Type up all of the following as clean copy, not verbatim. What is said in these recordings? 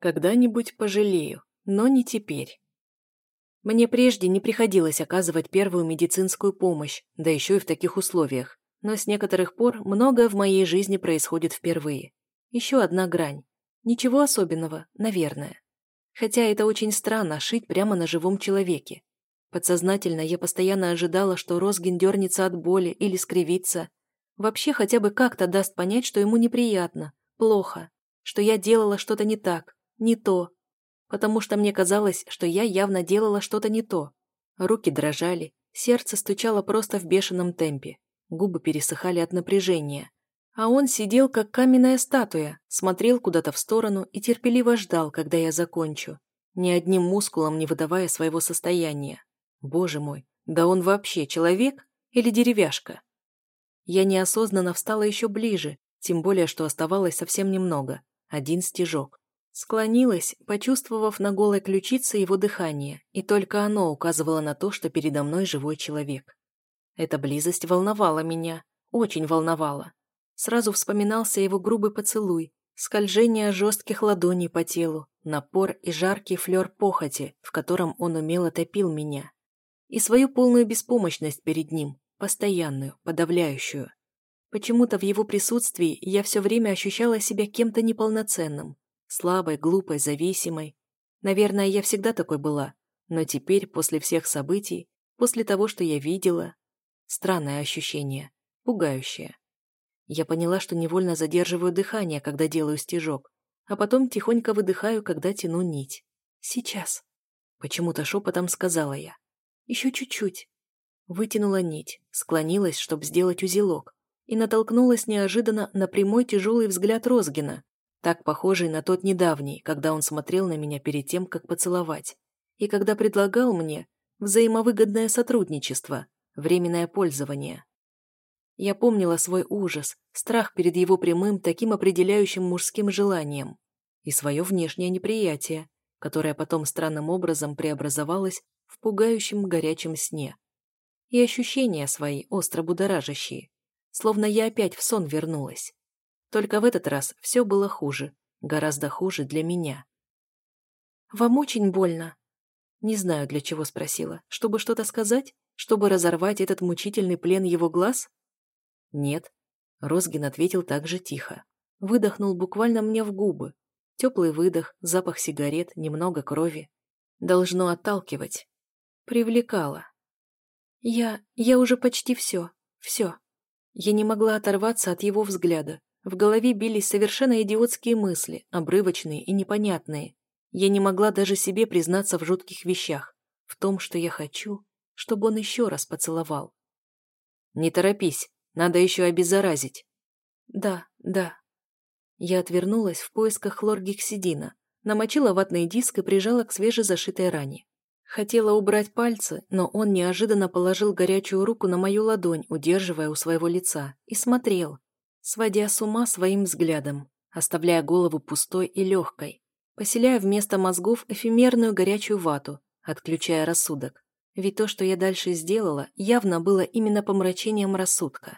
Когда-нибудь пожалею, но не теперь. Мне прежде не приходилось оказывать первую медицинскую помощь, да еще и в таких условиях. Но с некоторых пор многое в моей жизни происходит впервые. Еще одна грань. Ничего особенного, наверное. Хотя это очень странно, шить прямо на живом человеке. Подсознательно я постоянно ожидала, что Розгин дернется от боли или скривится. Вообще хотя бы как-то даст понять, что ему неприятно, плохо, что я делала что-то не так, не то. Потому что мне казалось, что я явно делала что-то не то. Руки дрожали, сердце стучало просто в бешеном темпе, губы пересыхали от напряжения. А он сидел, как каменная статуя, смотрел куда-то в сторону и терпеливо ждал, когда я закончу, ни одним мускулом не выдавая своего состояния. Боже мой, да он вообще человек или деревяшка? Я неосознанно встала еще ближе, тем более, что оставалось совсем немного, один стежок. Склонилась, почувствовав на голой ключице его дыхание, и только оно указывало на то, что передо мной живой человек. Эта близость волновала меня, очень волновала. Сразу вспоминался его грубый поцелуй, скольжение жестких ладоней по телу, напор и жаркий флер похоти, в котором он умело топил меня. И свою полную беспомощность перед ним, постоянную, подавляющую. Почему-то в его присутствии я все время ощущала себя кем-то неполноценным. Слабой, глупой, зависимой. Наверное, я всегда такой была. Но теперь, после всех событий, после того, что я видела... Странное ощущение. Пугающее. Я поняла, что невольно задерживаю дыхание, когда делаю стежок, а потом тихонько выдыхаю, когда тяну нить. Сейчас. Почему-то шепотом сказала я. Еще чуть-чуть. Вытянула нить, склонилась, чтобы сделать узелок, и натолкнулась неожиданно на прямой тяжелый взгляд Розгина, так похожий на тот недавний, когда он смотрел на меня перед тем, как поцеловать, и когда предлагал мне взаимовыгодное сотрудничество, временное пользование. Я помнила свой ужас, страх перед его прямым, таким определяющим мужским желанием, и свое внешнее неприятие, которое потом странным образом преобразовалось в пугающем горячем сне. И ощущения свои остро будоражащие, словно я опять в сон вернулась. Только в этот раз все было хуже, гораздо хуже для меня. «Вам очень больно?» Не знаю, для чего спросила. Чтобы что-то сказать? Чтобы разорвать этот мучительный плен его глаз? Нет. Розгин ответил так же тихо. Выдохнул буквально мне в губы. Теплый выдох, запах сигарет, немного крови. Должно отталкивать. Привлекало. Я уже почти все. Все. Я не могла оторваться от его взгляда. В голове бились совершенно идиотские мысли, обрывочные и непонятные. Я не могла даже себе признаться в жутких вещах. В том, что я хочу, чтобы он еще раз поцеловал. «Не торопись, надо еще обеззаразить». «Да, да». Я отвернулась в поисках хлоргексидина, намочила ватный диск и прижала к свежезашитой ране. Хотела убрать пальцы, но он неожиданно положил горячую руку на мою ладонь, удерживая у своего лица, и смотрел, сводя с ума своим взглядом, оставляя голову пустой и легкой, поселяя вместо мозгов эфемерную горячую вату, отключая рассудок. Ведь то, что я дальше сделала, явно было именно помрачением рассудка.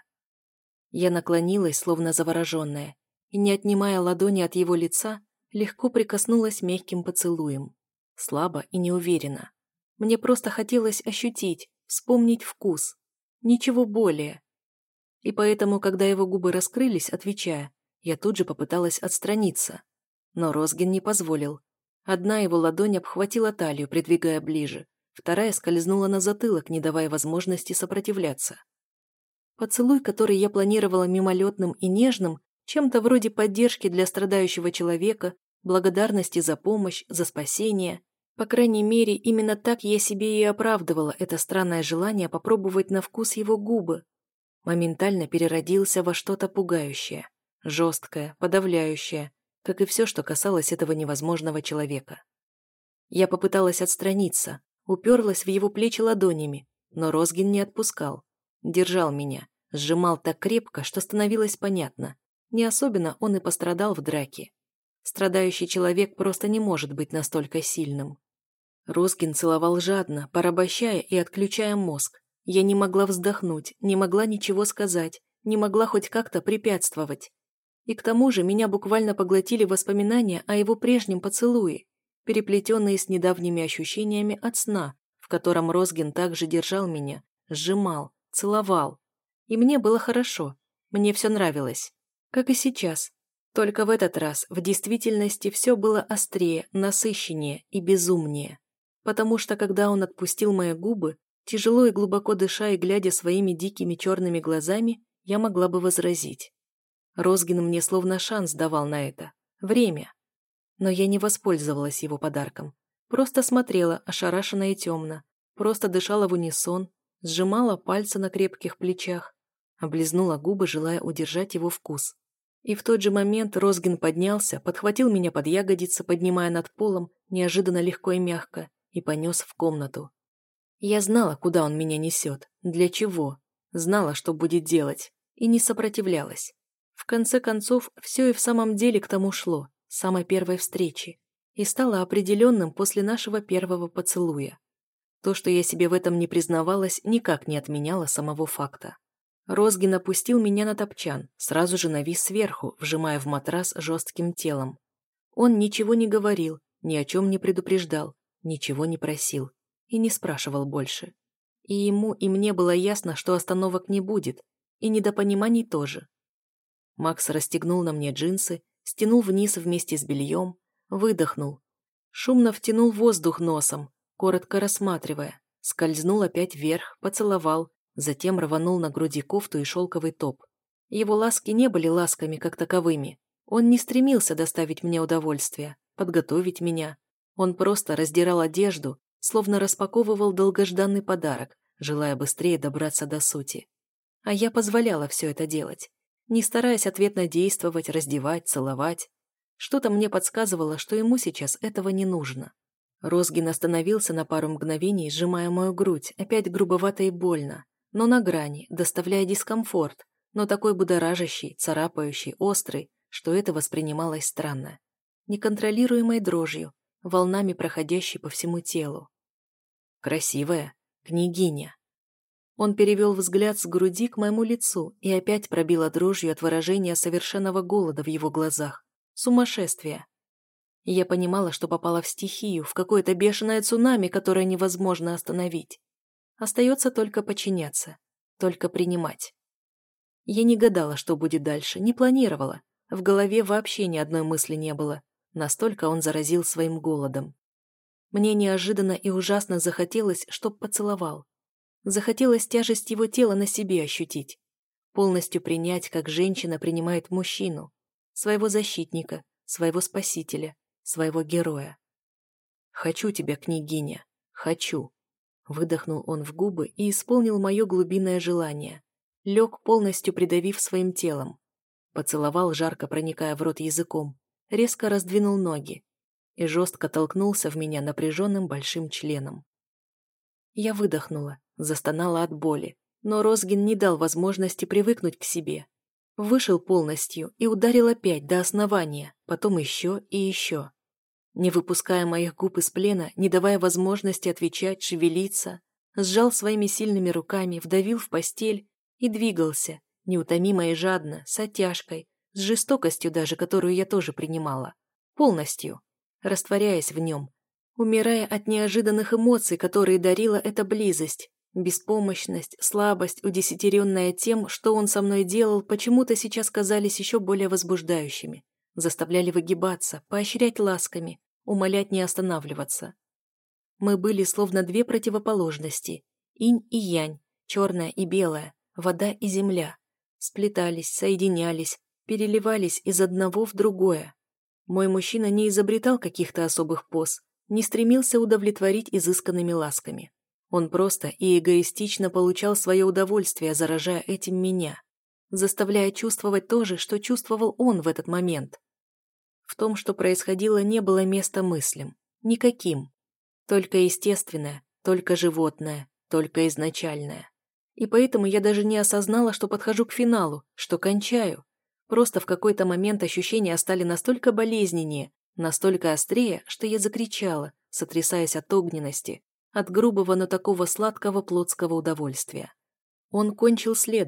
Я наклонилась, словно завороженная, и, не отнимая ладони от его лица, легко прикоснулась мягким поцелуем. Слабо и неуверенно. Мне просто хотелось ощутить, вспомнить вкус. Ничего более. И поэтому, когда его губы раскрылись, отвечая, я тут же попыталась отстраниться. Но Розгин не позволил. Одна его ладонь обхватила талию, придвигая ближе, вторая скользнула на затылок, не давая возможности сопротивляться. Поцелуй, который я планировала мимолетным и нежным, чем-то вроде поддержки для страдающего человека, благодарности за помощь, за спасение. По крайней мере, именно так я себе и оправдывала это странное желание попробовать на вкус его губы. Моментально переродился во что-то пугающее, жесткое, подавляющее, как и все, что касалось этого невозможного человека. Я попыталась отстраниться, уперлась в его плечи ладонями, но Розгин не отпускал. Держал меня, сжимал так крепко, что становилось понятно. Не особенно он и пострадал в драке. Страдающий человек просто не может быть настолько сильным. Розгин целовал жадно, порабощая и отключая мозг. Я не могла вздохнуть, не могла ничего сказать, не могла хоть как-то препятствовать. И к тому же меня буквально поглотили воспоминания о его прежнем поцелуе, переплетенные с недавними ощущениями от сна, в котором Розгин также держал меня, сжимал, целовал. И мне было хорошо, мне все нравилось. Как и сейчас. Только в этот раз в действительности все было острее, насыщеннее и безумнее. Потому что когда он отпустил мои губы, тяжело и глубоко дыша и глядя своими дикими черными глазами, я могла бы возразить. Розгин мне словно шанс давал на это. Время. Но я не воспользовалась его подарком. Просто смотрела, ошарашенно и темно. Просто дышала в унисон, сжимала пальцы на крепких плечах, облизнула губы, желая удержать его вкус. И в тот же момент Розгин поднялся, подхватил меня под ягодицы, поднимая над полом, неожиданно легко и мягко, и понес в комнату. Я знала, куда он меня несет, для чего, знала, что будет делать, и не сопротивлялась. В конце концов, все и в самом деле к тому шло, с самой первой встречи, и стало определенным после нашего первого поцелуя. То, что я себе в этом не признавалась, никак не отменяло самого факта. Розгин опустил меня на топчан, сразу же навис сверху, вжимая в матрас жестким телом. Он ничего не говорил, ни о чем не предупреждал, ничего не просил и не спрашивал больше. И ему, и мне было ясно, что остановок не будет, и недопониманий тоже. Макс расстегнул на мне джинсы, стянул вниз вместе с бельем, выдохнул. Шумно втянул воздух носом, коротко рассматривая, скользнул опять вверх, поцеловал, затем рванул на груди кофту и шелковый топ. Его ласки не были ласками как таковыми. Он не стремился доставить мне удовольствие, подготовить меня. Он просто раздирал одежду, словно распаковывал долгожданный подарок, желая быстрее добраться до сути. А я позволяла все это делать, не стараясь ответно действовать, раздевать, целовать. Что-то мне подсказывало, что ему сейчас этого не нужно. Розгин остановился на пару мгновений, сжимая мою грудь, опять грубовато и больно, но на грани, доставляя дискомфорт, но такой будоражащий, царапающий, острый, что это воспринималось странно. Неконтролируемой дрожью, волнами проходящей по всему телу. Красивая, княгиня. Он перевел взгляд с груди к моему лицу и опять пробило дрожью от выражения совершенного голода в его глазах. Сумасшествие. Я понимала, что попала в стихию, в какое-то бешеное цунами, которое невозможно остановить. Остается только подчиняться, только принимать. Я не гадала, что будет дальше, не планировала. В голове вообще ни одной мысли не было. Настолько он заразил своим голодом. Мне неожиданно и ужасно захотелось, чтоб поцеловал. Захотелось тяжесть его тела на себе ощутить. Полностью принять, как женщина принимает мужчину. Своего защитника, своего спасителя, своего героя. «Хочу тебя, княгиня, хочу!» Выдохнул он в губы и исполнил мое глубинное желание. Лег, полностью придавив своим телом. Поцеловал, жарко проникая в рот языком. Резко раздвинул ноги и жестко толкнулся в меня напряженным большим членом. Я выдохнула, застонала от боли, но Розгин не дал возможности привыкнуть к себе. Вышел полностью и ударил опять до основания, потом еще и еще. Не выпуская моих губ из плена, не давая возможности отвечать, шевелиться, сжал своими сильными руками, вдавил в постель и двигался, неутомимо и жадно, с оттяжкой, с жестокостью даже, которую я тоже принимала. Полностью, растворяясь в нем, умирая от неожиданных эмоций, которые дарила эта близость. Беспомощность, слабость, удесятеренная тем, что он со мной делал, почему-то сейчас казались еще более возбуждающими. Заставляли выгибаться, поощрять ласками, умолять не останавливаться. Мы были словно две противоположности. Инь и янь, черная и белая, вода и земля. Сплетались, соединялись, переливались из одного в другое. Мой мужчина не изобретал каких-то особых поз, не стремился удовлетворить изысканными ласками. Он просто и эгоистично получал свое удовольствие, заражая этим меня, заставляя чувствовать то же, что чувствовал он в этот момент. В том, что происходило, не было места мыслям. Никаким. Только естественное, только животное, только изначальное. И поэтому я даже не осознала, что подхожу к финалу, что кончаю. Просто в какой-то момент ощущения стали настолько болезненнее, настолько острее, что я закричала, сотрясаясь от огненности, от грубого, но такого сладкого плотского удовольствия. Он кончил следом,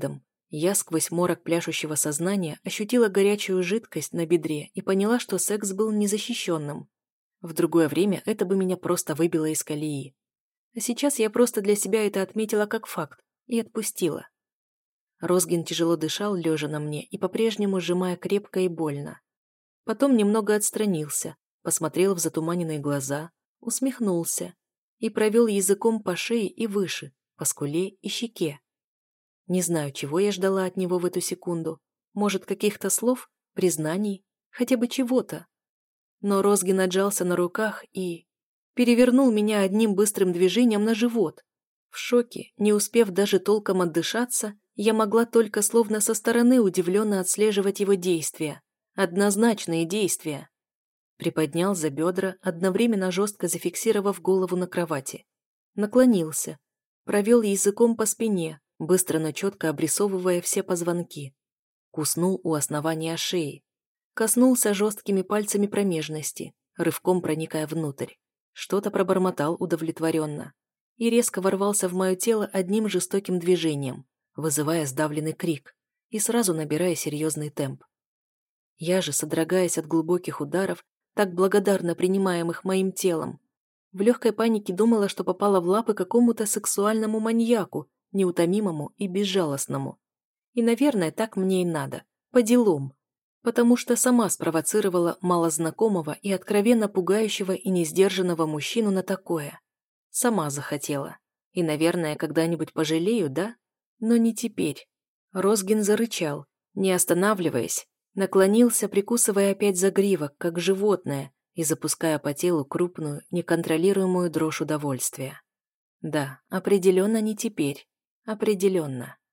Я сквозь морок пляшущего сознания ощутила горячую жидкость на бедре и поняла, что секс был незащищенным. В другое время это бы меня просто выбило из колеи. А сейчас я просто для себя это отметила как факт и отпустила. Розгин тяжело дышал, лежа на мне и по-прежнему сжимая крепко и больно. Потом немного отстранился, посмотрел в затуманенные глаза, усмехнулся и провел языком по шее и выше, по скуле и щеке. Не знаю, чего я ждала от него в эту секунду. Может, каких-то слов, признаний, хотя бы чего-то. Но Розгин отжался на руках и перевернул меня одним быстрым движением на живот. В шоке, не успев даже толком отдышаться, я могла только словно со стороны удивленно отслеживать его действия. Однозначные действия. Приподнял за бедра, одновременно жестко зафиксировав голову на кровати. Наклонился. Провел языком по спине, быстро, но четко обрисовывая все позвонки. Куснул у основания шеи. Коснулся жесткими пальцами промежности, рывком проникая внутрь. Что-то пробормотал удовлетворенно. И резко ворвался в мое тело одним жестоким движением, вызывая сдавленный крик и сразу набирая серьезный темп. Я же, содрогаясь от глубоких ударов, так благодарно принимаемых моим телом, в легкой панике думала, что попала в лапы какому-то сексуальному маньяку, неутомимому и безжалостному. И, наверное, так мне и надо, по делам, потому что сама спровоцировала малознакомого и откровенно пугающего и несдержанного мужчину на такое. Сама захотела. И, наверное, когда-нибудь пожалею, да? Но не теперь. Розгин зарычал, не останавливаясь, наклонился, прикусывая опять загривок, как животное, и запуская по телу крупную, неконтролируемую дрожь удовольствия. Да, определенно не теперь. Определенно.